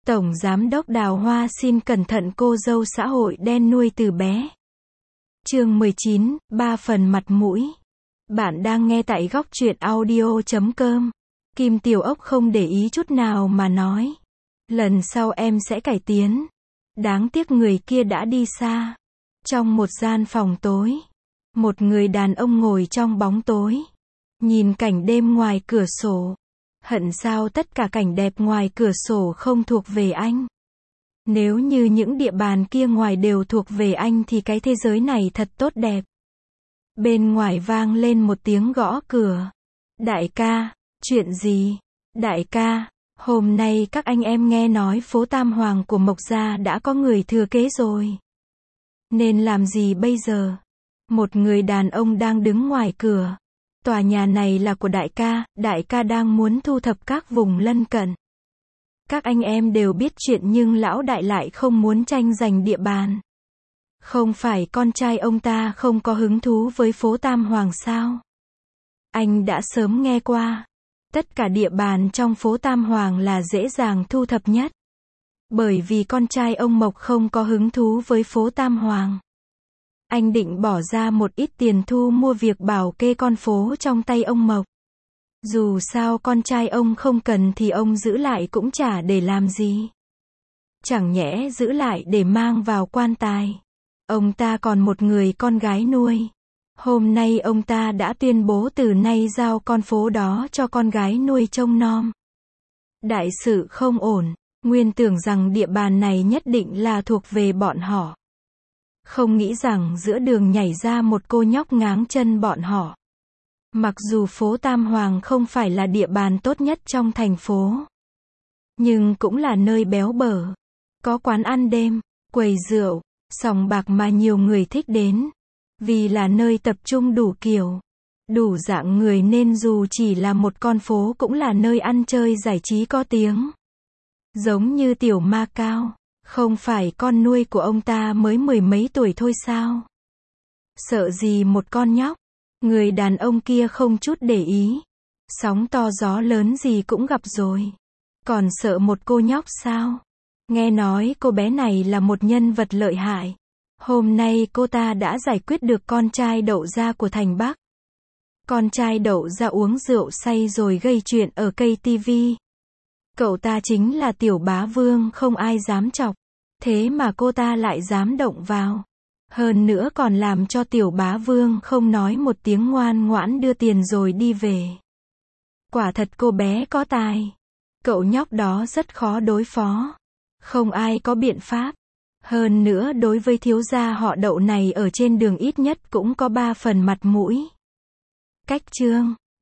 Tổng Giám đốc Đào Hoa xin cẩn thận cô dâu xã hội đen nuôi từ bé. Chương 19, 3 phần mặt mũi. Bạn đang nghe tại góc truyện audio.com. Kim Tiểu Ốc không để ý chút nào mà nói. Lần sau em sẽ cải tiến. Đáng tiếc người kia đã đi xa. Trong một gian phòng tối, một người đàn ông ngồi trong bóng tối, nhìn cảnh đêm ngoài cửa sổ. Hận sao tất cả cảnh đẹp ngoài cửa sổ không thuộc về anh. Nếu như những địa bàn kia ngoài đều thuộc về anh thì cái thế giới này thật tốt đẹp. Bên ngoài vang lên một tiếng gõ cửa. Đại ca, chuyện gì? Đại ca, hôm nay các anh em nghe nói phố Tam Hoàng của Mộc Gia đã có người thừa kế rồi. Nên làm gì bây giờ? Một người đàn ông đang đứng ngoài cửa. Tòa nhà này là của đại ca đang muốn thu thập các vùng lân cận. Các anh em đều biết chuyện nhưng lão đại lại không muốn tranh giành địa bàn. Không phải con trai ông ta không có hứng thú với phố Tam Hoàng sao? Anh đã sớm nghe qua. Tất cả địa bàn trong phố Tam Hoàng là dễ dàng thu thập nhất. Bởi vì con trai ông Mộc không có hứng thú với phố Tam Hoàng. Anh định bỏ ra một ít tiền thu mua việc bảo kê con phố trong tay ông Mộc. Dù sao con trai ông không cần thì ông giữ lại cũng chả để làm gì. Chẳng nhẽ giữ lại để mang vào quan tài. Ông ta còn một người con gái nuôi. Hôm nay ông ta đã tuyên bố từ nay giao con phố đó cho con gái nuôi trông nom. Đại sự không ổn. Nguyên tưởng rằng địa bàn này nhất định là thuộc về bọn họ. Không nghĩ rằng giữa đường nhảy ra một cô nhóc ngáng chân bọn họ. Mặc dù phố Tam Hoàng không phải là địa bàn tốt nhất trong thành phố, nhưng cũng là nơi béo bở. Có quán ăn đêm, quầy rượu, sòng bạc mà nhiều người thích đến. Vì là nơi tập trung đủ kiểu, đủ dạng người nên dù chỉ là một con phố cũng là nơi ăn chơi giải trí có tiếng. Giống như Tiểu Ma Cao, không phải con nuôi của ông ta mới mười mấy tuổi thôi sao? Sợ gì một con nhóc? Người đàn ông kia không chút để ý. Sóng to gió lớn gì cũng gặp rồi. Còn sợ một cô nhóc sao? Nghe nói cô bé này là một nhân vật lợi hại. Hôm nay cô ta đã giải quyết được con trai Đậu Gia của thành Bắc. Con trai Đậu Gia uống rượu say rồi gây chuyện ở cây tivi. Cậu ta chính là Tiểu Bá Vương không ai dám chọc. Thế mà cô ta lại dám động vào. Hơn nữa còn làm cho Tiểu Bá Vương không nói một tiếng ngoan ngoãn đưa tiền rồi đi về. Quả thật cô bé có tài. Cậu nhóc đó rất khó đối phó. Không ai có biện pháp. Hơn nữa đối với thiếu gia họ Đậu này ở trên đường ít nhất cũng có 3 phần mặt mũi. Cách chương